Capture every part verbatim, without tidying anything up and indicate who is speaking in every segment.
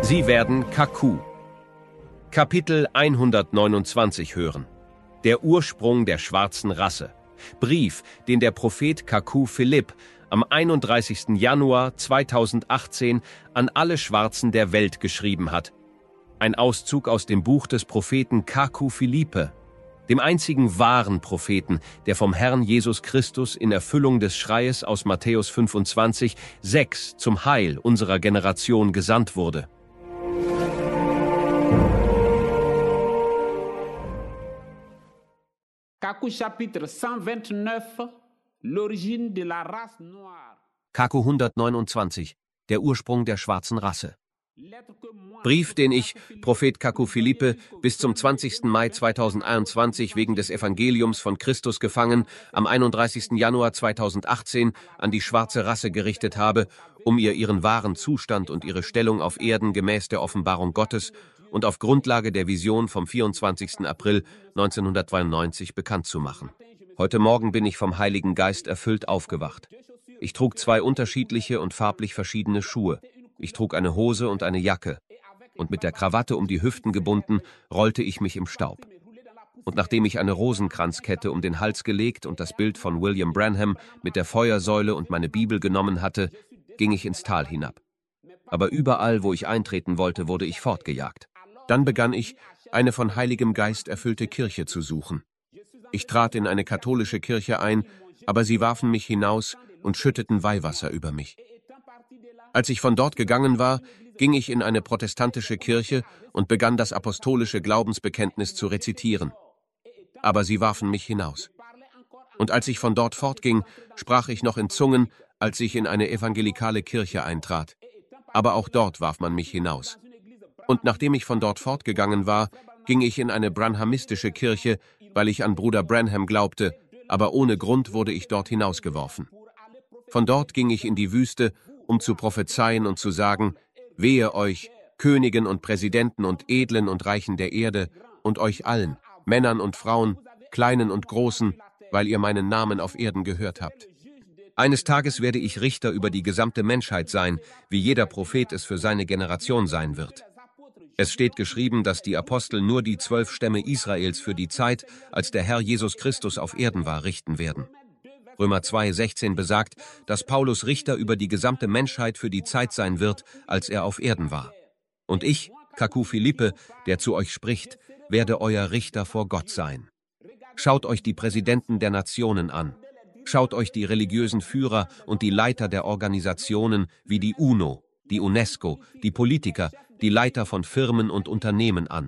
Speaker 1: Sie werden Kaku. Kapitel hundertneunundzwanzig hören. Der Ursprung der schwarzen Rasse. Brief, den der Prophet Kaku Philipp am einunddreißigsten Januar zweitausendachtzehn an alle Schwarzen der Welt geschrieben hat. Ein Auszug aus dem Buch des Propheten Kaku Philippe, dem einzigen wahren Propheten, der vom Herrn Jesus Christus in Erfüllung des Schreies aus Matthäus fünfundzwanzig, sechs zum Heil unserer Generation gesandt wurde.
Speaker 2: Kaku chapitre cent vingt-neuf, l'origine de la race noire.
Speaker 1: Kaku hundertneunundzwanzig, der Ursprung der schwarzen Rasse. Brief, den ich, Prophet Kaku Philippe, bis zum zwanzigsten Mai zweitausendeinundzwanzig wegen des Evangeliums von Christus gefangen, am einunddreißigsten Januar zweitausendachtzehn an die schwarze Rasse gerichtet habe, um ihr ihren wahren Zustand und ihre Stellung auf Erden gemäß der Offenbarung Gottes und auf Grundlage der Vision vom vierundzwanzigsten April neunzehnhundertdreiundneunzig bekannt zu machen. Heute Morgen bin ich vom Heiligen Geist erfüllt aufgewacht. Ich trug zwei unterschiedliche und farblich verschiedene Schuhe. Ich trug eine Hose und eine Jacke. Und mit der Krawatte um die Hüften gebunden, rollte ich mich im Staub. Und nachdem ich eine Rosenkranzkette um den Hals gelegt und das Bild von William Branham mit der Feuersäule und meine Bibel genommen hatte, ging ich ins Tal hinab. Aber überall, wo ich eintreten wollte, wurde ich fortgejagt. Dann begann ich, eine von Heiligem Geist erfüllte Kirche zu suchen. Ich trat in eine katholische Kirche ein, aber sie warfen mich hinaus und schütteten Weihwasser über mich. Als ich von dort gegangen war, ging ich in eine protestantische Kirche und begann das apostolische Glaubensbekenntnis zu rezitieren. Aber sie warfen mich hinaus. Und als ich von dort fortging, sprach ich noch in Zungen, als ich in eine evangelikale Kirche eintrat. Aber auch dort warf man mich hinaus. Und nachdem ich von dort fortgegangen war, ging ich in eine branhamistische Kirche, weil ich an Bruder Branham glaubte, aber ohne Grund wurde ich dort hinausgeworfen. Von dort ging ich in die Wüste, um zu prophezeien und zu sagen, wehe euch, Königen und Präsidenten und Edlen und Reichen der Erde, und euch allen, Männern und Frauen, Kleinen und Großen, weil ihr meinen Namen auf Erden gehört habt. Eines Tages werde ich Richter über die gesamte Menschheit sein, wie jeder Prophet es für seine Generation sein wird. Es steht geschrieben, dass die Apostel nur die zwölf Stämme Israels für die Zeit, als der Herr Jesus Christus auf Erden war, richten werden. Römer zwei, sechzehn besagt, dass Paulus Richter über die gesamte Menschheit für die Zeit sein wird, als er auf Erden war. Und ich, Kaku Philippe, der zu euch spricht, werde euer Richter vor Gott sein. Schaut euch die Präsidenten der Nationen an. Schaut euch die religiösen Führer und die Leiter der Organisationen wie die UNO, die UNESCO, die Politiker, die Leiter von Firmen und Unternehmen an.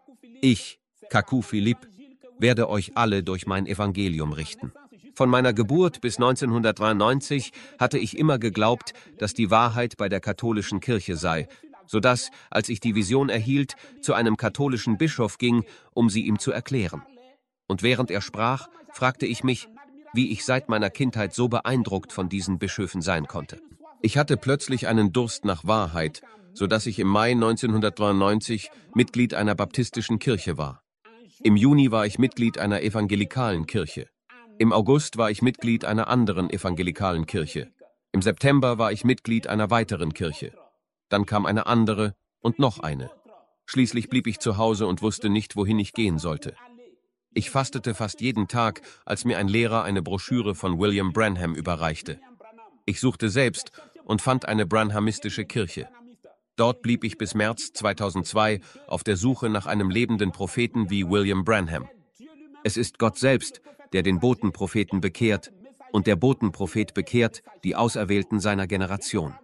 Speaker 1: Ich, Kaku Philippe, werde euch alle durch mein Evangelium richten. Von meiner Geburt bis neunzehnhundertdreiundneunzig hatte ich immer geglaubt, dass die Wahrheit bei der katholischen Kirche sei, sodass, als ich die Vision erhielt, zu einem katholischen Bischof ging, um sie ihm zu erklären. Und während er sprach, fragte ich mich, wie ich seit meiner Kindheit so beeindruckt von diesen Bischöfen sein konnte. Ich hatte plötzlich einen Durst nach Wahrheit, sodass ich im Mai neunzehnhundertdreiundneunzig Mitglied einer baptistischen Kirche war. Im Juni war ich Mitglied einer evangelikalen Kirche. Im August war ich Mitglied einer anderen evangelikalen Kirche. Im September war ich Mitglied einer weiteren Kirche. Dann kam eine andere und noch eine. Schließlich blieb ich zu Hause und wusste nicht, wohin ich gehen sollte. Ich fastete fast jeden Tag, als mir ein Lehrer eine Broschüre von William Branham überreichte. Ich suchte selbst und fand eine branhamistische Kirche. Dort blieb ich bis März zweitausendzwei auf der Suche nach einem lebenden Propheten wie William Branham. Es ist Gott selbst, der den Botenpropheten bekehrt, und der Botenprophet bekehrt die Auserwählten seiner Generation.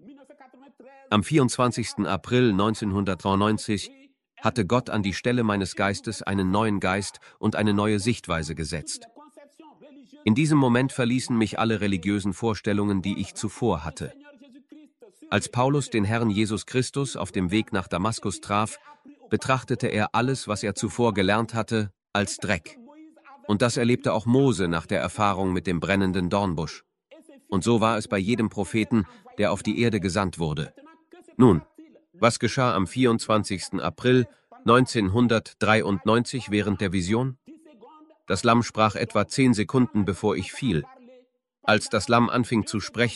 Speaker 1: Am vierundzwanzigsten April neunzehnhundertdreiundneunzig hatte Gott an die Stelle meines Geistes einen neuen Geist und eine neue Sichtweise gesetzt. In diesem Moment verließen mich alle religiösen Vorstellungen, die ich zuvor hatte. Als Paulus den Herrn Jesus Christus auf dem Weg nach Damaskus traf, betrachtete er alles, was er zuvor gelernt hatte, als Dreck. Und das erlebte auch Mose nach der Erfahrung mit dem brennenden Dornbusch. Und so war es bei jedem Propheten, der auf die Erde gesandt wurde. Nun, was geschah am vierundzwanzigsten April neunzehnhundertdreiundneunzig während der Vision? Das Lamm sprach etwa zehn Sekunden, bevor ich fiel. Als das Lamm anfing zu sprechen,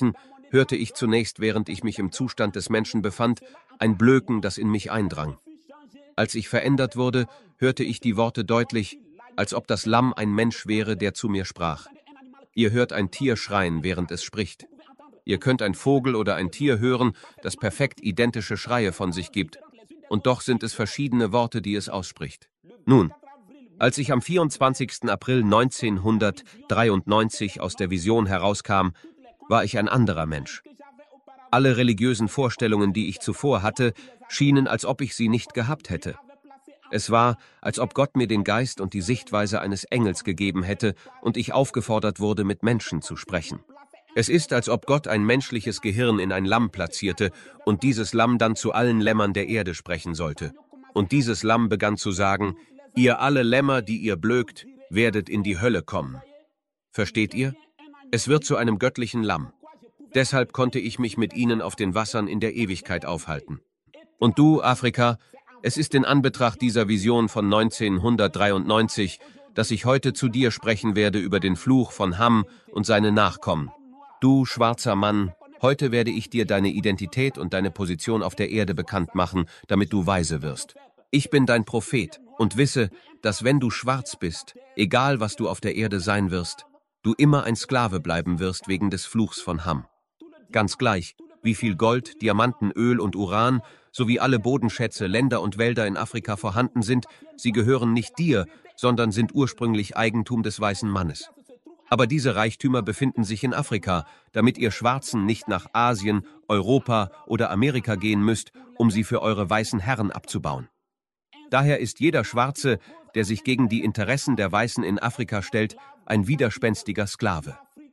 Speaker 1: hörte ich zunächst, während ich mich im Zustand des Menschen befand, ein Blöken, das in mich eindrang. Als ich verändert wurde, hörte ich die Worte deutlich, als ob das Lamm ein Mensch wäre, der zu mir sprach. Ihr hört ein Tier schreien, während es spricht. Ihr könnt ein Vogel oder ein Tier hören, das perfekt identische Schreie von sich gibt. Und doch sind es verschiedene Worte, die es ausspricht. Nun, als ich am vierundzwanzigsten April neunzehnhundertdreiundneunzig aus der Vision herauskam, war ich ein anderer Mensch. Alle religiösen Vorstellungen, die ich zuvor hatte, schienen, als ob ich sie nicht gehabt hätte. Es war, als ob Gott mir den Geist und die Sichtweise eines Engels gegeben hätte und ich aufgefordert wurde, mit Menschen zu sprechen. Es ist, als ob Gott ein menschliches Gehirn in ein Lamm platzierte und dieses Lamm dann zu allen Lämmern der Erde sprechen sollte. Und dieses Lamm begann zu sagen: Ihr alle Lämmer, die ihr blökt, werdet in die Hölle kommen. Versteht ihr? Es wird zu einem göttlichen Lamm. Deshalb konnte ich mich mit ihnen auf den Wassern in der Ewigkeit aufhalten. Und du, Afrika, es ist in Anbetracht dieser Vision von neunzehnhundertdreiundneunzig, dass ich heute zu dir sprechen werde über den Fluch von Ham und seine Nachkommen. Du, schwarzer Mann, heute werde ich dir deine Identität und deine Position auf der Erde bekannt machen, damit du weise wirst. Ich bin dein Prophet und wisse, dass wenn du schwarz bist, egal was du auf der Erde sein wirst, du immer ein Sklave bleiben wirst wegen des Fluchs von Ham. Ganz gleich, wie viel Gold, Diamanten, Öl und Uran sowie alle Bodenschätze, Länder und Wälder in Afrika vorhanden sind, sie gehören nicht dir, sondern sind ursprünglich Eigentum des weißen Mannes. Aber diese Reichtümer befinden sich in Afrika, damit ihr Schwarzen nicht nach Asien, Europa oder Amerika gehen müsst, um sie für eure weißen Herren abzubauen. Daher ist jeder Schwarze, der sich gegen die Interessen der Weißen in Afrika stellt, ein widerspenstiger Sklave.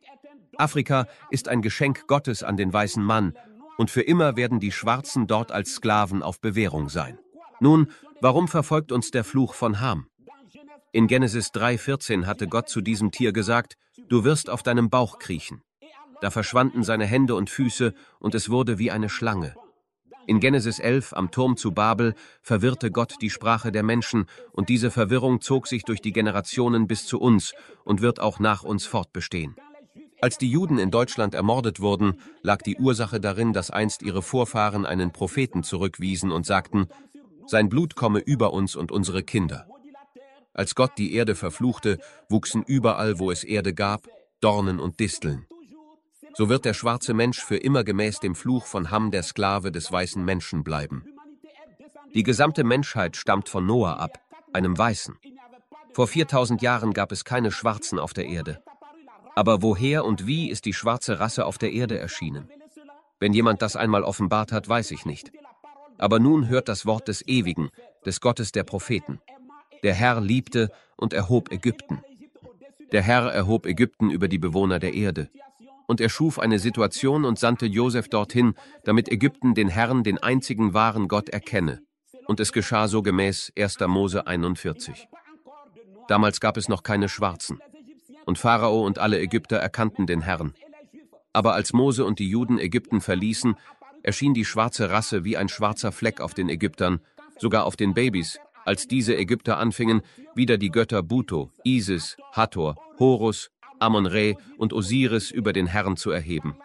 Speaker 1: Afrika ist ein Geschenk Gottes an den weißen Mann, und für immer werden die Schwarzen dort als Sklaven auf Bewährung sein. Nun, warum verfolgt uns der Fluch von Ham? In Genesis drei vierzehn hatte Gott zu diesem Tier gesagt: Du wirst auf deinem Bauch kriechen. Da verschwanden seine Hände und Füße, und es wurde wie eine Schlange. In Genesis elf am Turm zu Babel verwirrte Gott die Sprache der Menschen, und diese Verwirrung zog sich durch die Generationen bis zu uns und wird auch nach uns fortbestehen. Als die Juden in Deutschland ermordet wurden, lag die Ursache darin, dass einst ihre Vorfahren einen Propheten zurückwiesen und sagten: Sein Blut komme über uns und unsere Kinder. Als Gott die Erde verfluchte, wuchsen überall, wo es Erde gab, Dornen und Disteln. So wird der schwarze Mensch für immer gemäß dem Fluch von Ham der Sklave des weißen Menschen bleiben. Die gesamte Menschheit stammt von Noah ab, einem Weißen. Vor viertausend Jahren gab es keine Schwarzen auf der Erde. Aber woher und wie ist die schwarze Rasse auf der Erde erschienen? Wenn jemand das einmal offenbart hat, weiß ich nicht. Aber nun hört das Wort des Ewigen, des Gottes der Propheten. Der Herr liebte und erhob Ägypten. Der Herr erhob Ägypten über die Bewohner der Erde. Und er schuf eine Situation und sandte Josef dorthin, damit Ägypten den Herrn, den einzigen wahren Gott, erkenne. Und es geschah so gemäß erster Mose einundvierzig. Damals gab es noch keine Schwarzen. Und Pharao und alle Ägypter erkannten den Herrn. Aber als Mose und die Juden Ägypten verließen, erschien die schwarze Rasse wie ein schwarzer Fleck auf den Ägyptern, sogar auf den Babys, als diese Ägypter anfingen, wieder die Götter Buto, Isis, Hathor, Horus, Ammon-Re und Osiris über den Herrn zu erheben.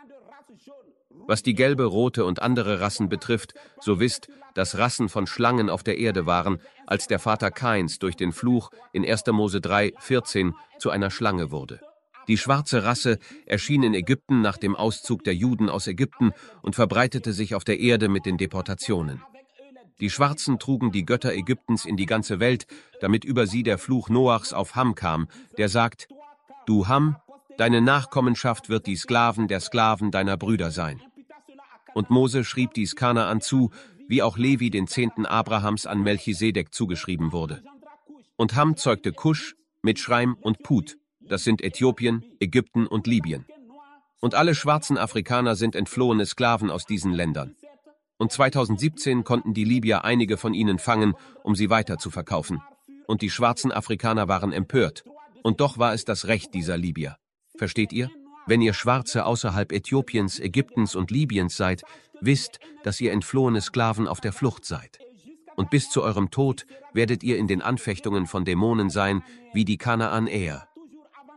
Speaker 1: Was die gelbe, rote und andere Rassen betrifft, so wisst, dass Rassen von Schlangen auf der Erde waren, als der Vater Kains durch den Fluch in erster Mose drei vierzehn zu einer Schlange wurde. Die schwarze Rasse erschien in Ägypten nach dem Auszug der Juden aus Ägypten und verbreitete sich auf der Erde mit den Deportationen. Die Schwarzen trugen die Götter Ägyptens in die ganze Welt, damit über sie der Fluch Noachs auf Ham kam, der sagt: Du Ham, deine Nachkommenschaft wird die Sklaven der Sklaven deiner Brüder sein. Und Mose schrieb dies Kanaan zu, wie auch Levi den Zehnten Abrahams an Melchisedek zugeschrieben wurde. Und Ham zeugte Kusch, Mitschreim und Put, das sind Äthiopien, Ägypten und Libyen. Und alle schwarzen Afrikaner sind entflohene Sklaven aus diesen Ländern. Und zweitausendsiebzehn konnten die Libyer einige von ihnen fangen, um sie weiter zu verkaufen. Und die schwarzen Afrikaner waren empört. Und doch war es das Recht dieser Libyer. Versteht ihr? Wenn ihr Schwarze außerhalb Äthiopiens, Ägyptens und Libyens seid, wisst, dass ihr entflohene Sklaven auf der Flucht seid. Und bis zu eurem Tod werdet ihr in den Anfechtungen von Dämonen sein, wie die Kanaaner.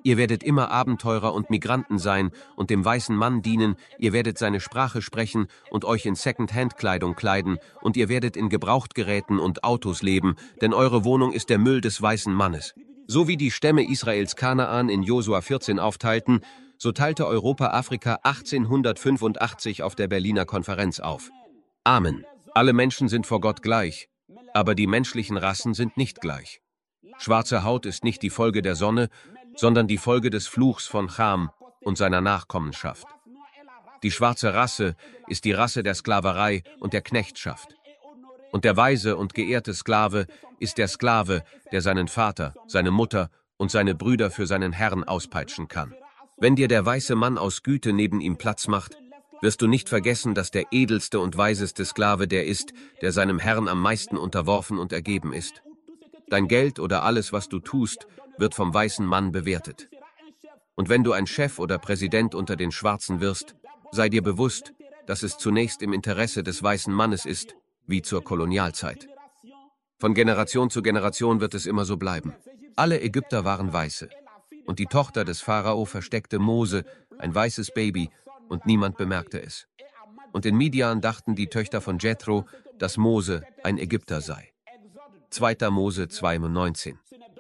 Speaker 1: Ihr werdet immer Abenteurer und Migranten sein und dem weißen Mann dienen, ihr werdet seine Sprache sprechen und euch in Second-Hand-Kleidung kleiden und ihr werdet in Gebrauchtgeräten und Autos leben, denn eure Wohnung ist der Müll des weißen Mannes. So wie die Stämme Israels Kanaan in Josua vierzehn aufteilten, so teilte Europa Afrika achtzehnhundertfünfundachtzig auf der Berliner Konferenz auf. Amen. Alle Menschen sind vor Gott gleich, aber die menschlichen Rassen sind nicht gleich. Schwarze Haut ist nicht die Folge der Sonne, sondern die Folge des Fluchs von Cham und seiner Nachkommenschaft. Die schwarze Rasse ist die Rasse der Sklaverei und der Knechtschaft. Und der weise und geehrte Sklave ist der Sklave, der seinen Vater, seine Mutter und seine Brüder für seinen Herrn auspeitschen kann. Wenn dir der weiße Mann aus Güte neben ihm Platz macht, wirst du nicht vergessen, dass der edelste und weiseste Sklave der ist, der seinem Herrn am meisten unterworfen und ergeben ist. Dein Geld oder alles, was du tust, wird vom weißen Mann bewertet. Und wenn du ein Chef oder Präsident unter den Schwarzen wirst, sei dir bewusst, dass es zunächst im Interesse des weißen Mannes ist, wie zur Kolonialzeit. Von Generation zu Generation wird es immer so bleiben. Alle Ägypter waren Weiße. Und die Tochter des Pharao versteckte Mose, ein weißes Baby, und niemand bemerkte es. Und in Midian dachten die Töchter von Jethro, dass Mose ein Ägypter sei. zweiter Mose zwei neunzehn.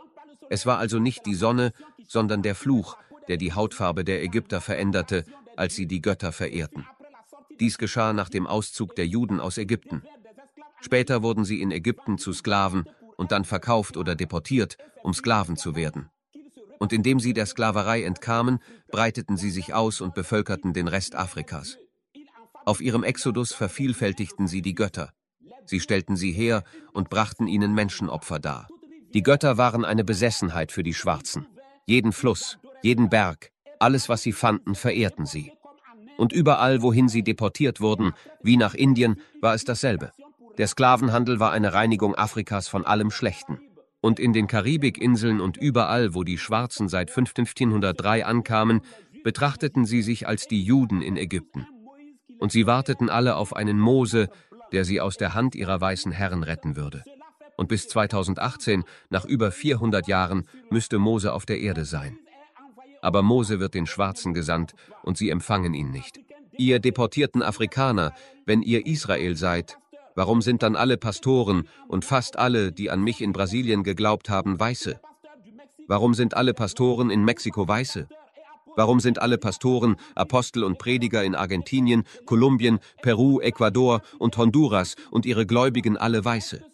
Speaker 1: Es war also nicht die Sonne, sondern der Fluch, der die Hautfarbe der Ägypter veränderte, als sie die Götter verehrten. Dies geschah nach dem Auszug der Juden aus Ägypten. Später wurden sie in Ägypten zu Sklaven und dann verkauft oder deportiert, um Sklaven zu werden. Und indem sie der Sklaverei entkamen, breiteten sie sich aus und bevölkerten den Rest Afrikas. Auf ihrem Exodus vervielfältigten sie die Götter. Sie stellten sie her und brachten ihnen Menschenopfer dar. Die Götter waren eine Besessenheit für die Schwarzen. Jeden Fluss, jeden Berg, alles, was sie fanden, verehrten sie. Und überall, wohin sie deportiert wurden, wie nach Indien, war es dasselbe. Der Sklavenhandel war eine Reinigung Afrikas von allem Schlechten. Und in den Karibikinseln und überall, wo die Schwarzen seit fünfzehnhundertdrei ankamen, betrachteten sie sich als die Juden in Ägypten. Und sie warteten alle auf einen Mose, der sie aus der Hand ihrer weißen Herren retten würde. Und bis zweitausendachtzehn, nach über vierhundert Jahren, müsste Mose auf der Erde sein. Aber Mose wird den Schwarzen gesandt, und sie empfangen ihn nicht. Ihr deportierten Afrikaner, wenn ihr Israel seid, warum sind dann alle Pastoren und fast alle, die an mich in Brasilien geglaubt haben, Weiße? Warum sind alle Pastoren in Mexiko Weiße? Warum sind alle Pastoren, Apostel und Prediger in Argentinien, Kolumbien, Peru, Ecuador und Honduras und ihre Gläubigen alle Weiße?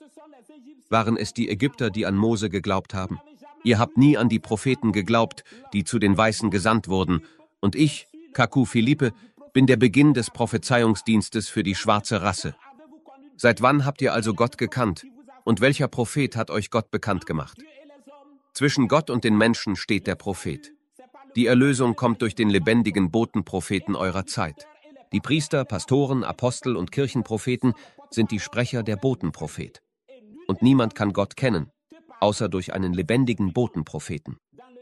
Speaker 1: Waren es die Ägypter, die an Mose geglaubt haben? Ihr habt nie an die Propheten geglaubt, die zu den Weißen gesandt wurden. Und ich, Kaku Philippe, bin der Beginn des Prophezeiungsdienstes für die schwarze Rasse. Seit wann habt ihr also Gott gekannt? Und welcher Prophet hat euch Gott bekannt gemacht? Zwischen Gott und den Menschen steht der Prophet. Die Erlösung kommt durch den lebendigen Botenpropheten eurer Zeit. Die Priester, Pastoren, Apostel und Kirchenpropheten sind die Sprecher der Botenprophet. Und niemand kann Gott kennen, außer durch einen lebendigen Botenpropheten.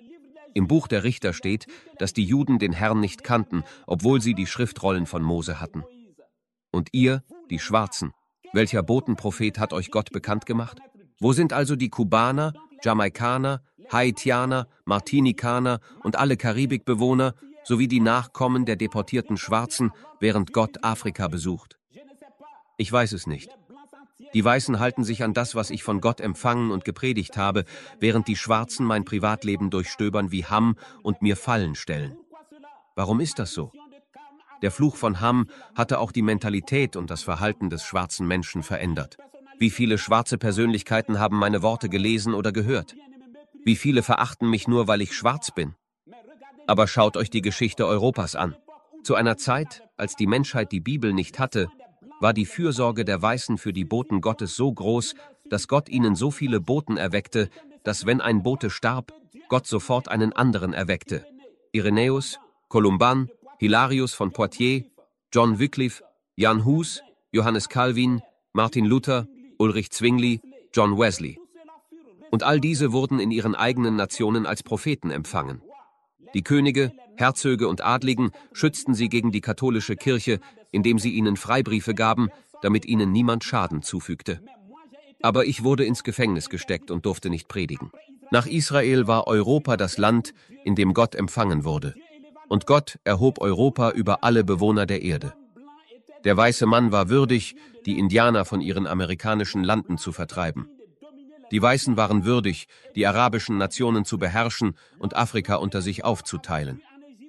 Speaker 1: Im Buch der Richter steht, dass die Juden den Herrn nicht kannten, obwohl sie die Schriftrollen von Mose hatten. Und ihr, die Schwarzen, welcher Botenprophet hat euch Gott bekannt gemacht? Wo sind also die Kubaner, Jamaikaner, Haitianer, Martinikaner und alle Karibikbewohner sowie die Nachkommen der deportierten Schwarzen, während Gott Afrika besucht? Ich weiß es nicht. Die Weißen halten sich an das, was ich von Gott empfangen und gepredigt habe, während die Schwarzen mein Privatleben durchstöbern wie Ham und mir Fallen stellen. Warum ist das so? Der Fluch von Ham hatte auch die Mentalität und das Verhalten des schwarzen Menschen verändert. Wie viele schwarze Persönlichkeiten haben meine Worte gelesen oder gehört? Wie viele verachten mich nur, weil ich schwarz bin? Aber schaut euch die Geschichte Europas an. Zu einer Zeit, als die Menschheit die Bibel nicht hatte, war die Fürsorge der Weißen für die Boten Gottes so groß, dass Gott ihnen so viele Boten erweckte, dass wenn ein Bote starb, Gott sofort einen anderen erweckte. Irenäus, Columban, Hilarius von Poitiers, John Wycliffe, Jan Hus, Johannes Calvin, Martin Luther, Ulrich Zwingli, John Wesley. Und all diese wurden in ihren eigenen Nationen als Propheten empfangen. Die Könige, Herzöge und Adligen schützten sie gegen die katholische Kirche, indem sie ihnen Freibriefe gaben, damit ihnen niemand Schaden zufügte. Aber ich wurde ins Gefängnis gesteckt und durfte nicht predigen. Nach Israel war Europa das Land, in dem Gott empfangen wurde. Und Gott erhob Europa über alle Bewohner der Erde. Der weiße Mann war würdig, die Indianer von ihren amerikanischen Landen zu vertreiben. Die Weißen waren würdig, die arabischen Nationen zu beherrschen und Afrika unter sich aufzuteilen.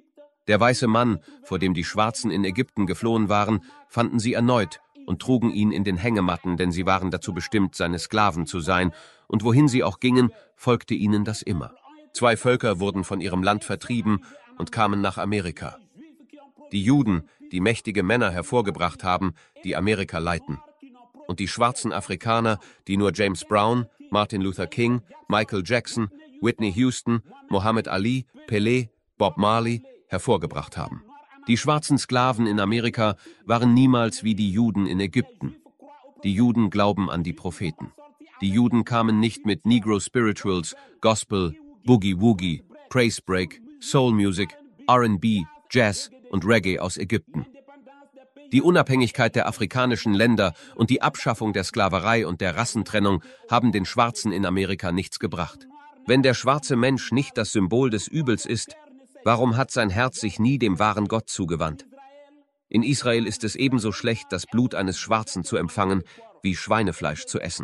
Speaker 1: Der weiße Mann, vor dem die Schwarzen in Ägypten geflohen waren, fanden sie erneut und trugen ihn in den Hängematten, denn sie waren dazu bestimmt, seine Sklaven zu sein, und wohin sie auch gingen, folgte ihnen das immer. Zwei Völker wurden von ihrem Land vertrieben und kamen nach Amerika. Die Juden, die mächtige Männer hervorgebracht haben, die Amerika leiten. Und die schwarzen Afrikaner, die nur James Brown, Martin Luther King, Michael Jackson, Whitney Houston, Muhammad Ali, Pelé, Bob Marley hervorgebracht haben. Die schwarzen Sklaven in Amerika waren niemals wie die Juden in Ägypten. Die Juden glauben an die Propheten. Die Juden kamen nicht mit Negro Spirituals, Gospel, Boogie Woogie, Praise Break, Soul Music, R and B, Jazz und Reggae aus Ägypten. Die Unabhängigkeit der afrikanischen Länder und die Abschaffung der Sklaverei und der Rassentrennung haben den Schwarzen in Amerika nichts gebracht. Wenn der schwarze Mensch nicht das Symbol des Übels ist, warum hat sein Herz sich nie dem wahren Gott zugewandt? In Israel ist es ebenso schlecht, das Blut eines Schwarzen zu empfangen, wie Schweinefleisch zu essen.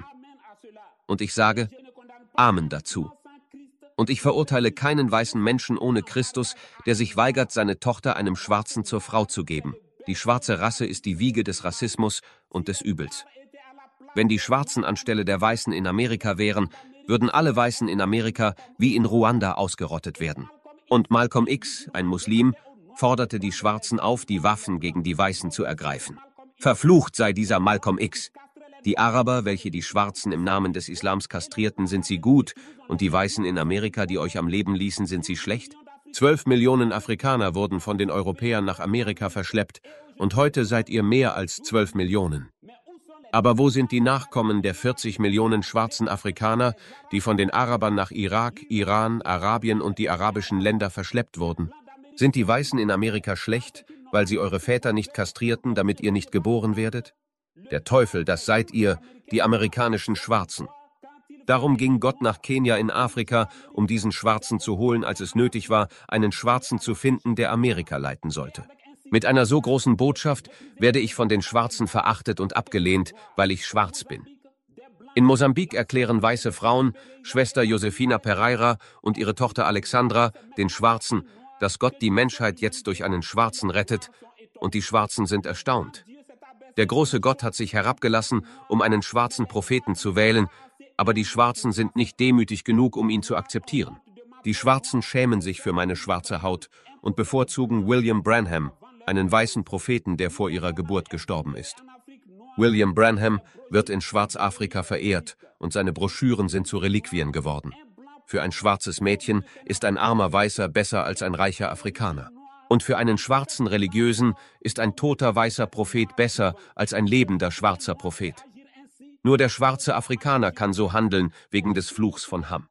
Speaker 1: Und ich sage, Amen dazu. Und ich verurteile keinen weißen Menschen ohne Christus, der sich weigert, seine Tochter einem Schwarzen zur Frau zu geben. Die schwarze Rasse ist die Wiege des Rassismus und des Übels. Wenn die Schwarzen anstelle der Weißen in Amerika wären, würden alle Weißen in Amerika wie in Ruanda ausgerottet werden. Und Malcolm X, ein Muslim, forderte die Schwarzen auf, die Waffen gegen die Weißen zu ergreifen. Verflucht sei dieser Malcolm X! Die Araber, welche die Schwarzen im Namen des Islams kastrierten, sind sie gut, und die Weißen in Amerika, die euch am Leben ließen, sind sie schlecht? Zwölf Millionen Afrikaner wurden von den Europäern nach Amerika verschleppt, und heute seid ihr mehr als zwölf Millionen. Aber wo sind die Nachkommen der vierzig Millionen schwarzen Afrikaner, die von den Arabern nach Irak, Iran, Arabien und die arabischen Länder verschleppt wurden? Sind die Weißen in Amerika schlecht, weil sie eure Väter nicht kastrierten, damit ihr nicht geboren werdet? Der Teufel, das seid ihr, die amerikanischen Schwarzen. Darum ging Gott nach Kenia in Afrika, um diesen Schwarzen zu holen, als es nötig war, einen Schwarzen zu finden, der Amerika leiten sollte. Mit einer so großen Botschaft werde ich von den Schwarzen verachtet und abgelehnt, weil ich schwarz bin. In Mosambik erklären weiße Frauen, Schwester Josefina Pereira und ihre Tochter Alexandra, den Schwarzen, dass Gott die Menschheit jetzt durch einen Schwarzen rettet, und die Schwarzen sind erstaunt. Der große Gott hat sich herabgelassen, um einen schwarzen Propheten zu wählen, aber die Schwarzen sind nicht demütig genug, um ihn zu akzeptieren. Die Schwarzen schämen sich für meine schwarze Haut und bevorzugen William Branham, einen weißen Propheten, der vor ihrer Geburt gestorben ist. William Branham wird in Schwarzafrika verehrt und seine Broschüren sind zu Reliquien geworden. Für ein schwarzes Mädchen ist ein armer Weißer besser als ein reicher Afrikaner. Und für einen schwarzen Religiösen ist ein toter weißer Prophet besser als ein lebender schwarzer Prophet. Nur der schwarze Afrikaner kann so handeln wegen des Fluchs von Ham.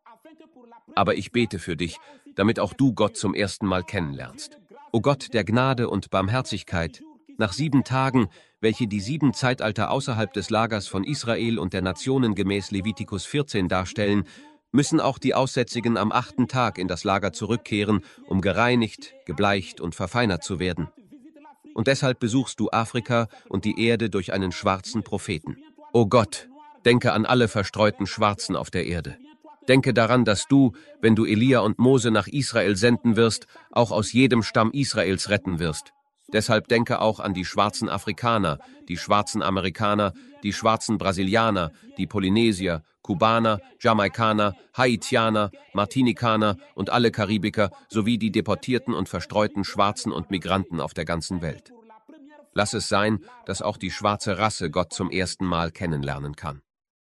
Speaker 1: Aber ich bete für dich, damit auch du Gott zum ersten Mal kennenlernst. O Gott der Gnade und Barmherzigkeit, nach sieben Tagen, welche die sieben Zeitalter außerhalb des Lagers von Israel und der Nationen gemäß Levitikus vierzehn darstellen, müssen auch die Aussätzigen am achten Tag in das Lager zurückkehren, um gereinigt, gebleicht und verfeinert zu werden. Und deshalb besuchst du Afrika und die Erde durch einen schwarzen Propheten. O Gott, denke an alle verstreuten Schwarzen auf der Erde. Denke daran, dass du, wenn du Elia und Mose nach Israel senden wirst, auch aus jedem Stamm Israels retten wirst. Deshalb denke auch an die schwarzen Afrikaner, die schwarzen Amerikaner, die schwarzen Brasilianer, die Polynesier, Kubaner, Jamaikaner, Haitianer, Martinikaner und alle Karibiker sowie die deportierten und verstreuten Schwarzen und Migranten auf der ganzen Welt. Lass es sein, dass auch die schwarze Rasse Gott zum ersten Mal kennenlernen kann.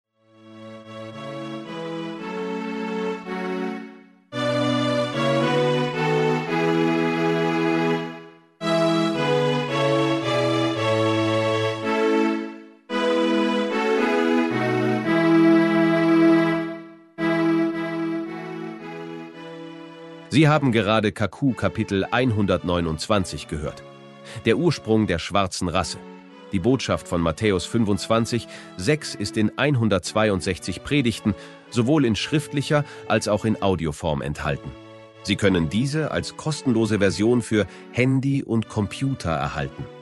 Speaker 1: Sie haben gerade Kaku Kapitel hundertneunundzwanzig gehört. Der Ursprung der schwarzen Rasse. Die Botschaft von Matthäus fünfundzwanzig, sechs ist in hundertzweiundsechzig Predigten, sowohl in schriftlicher als auch in Audioform enthalten. Sie können diese als kostenlose Version für Handy und Computer erhalten.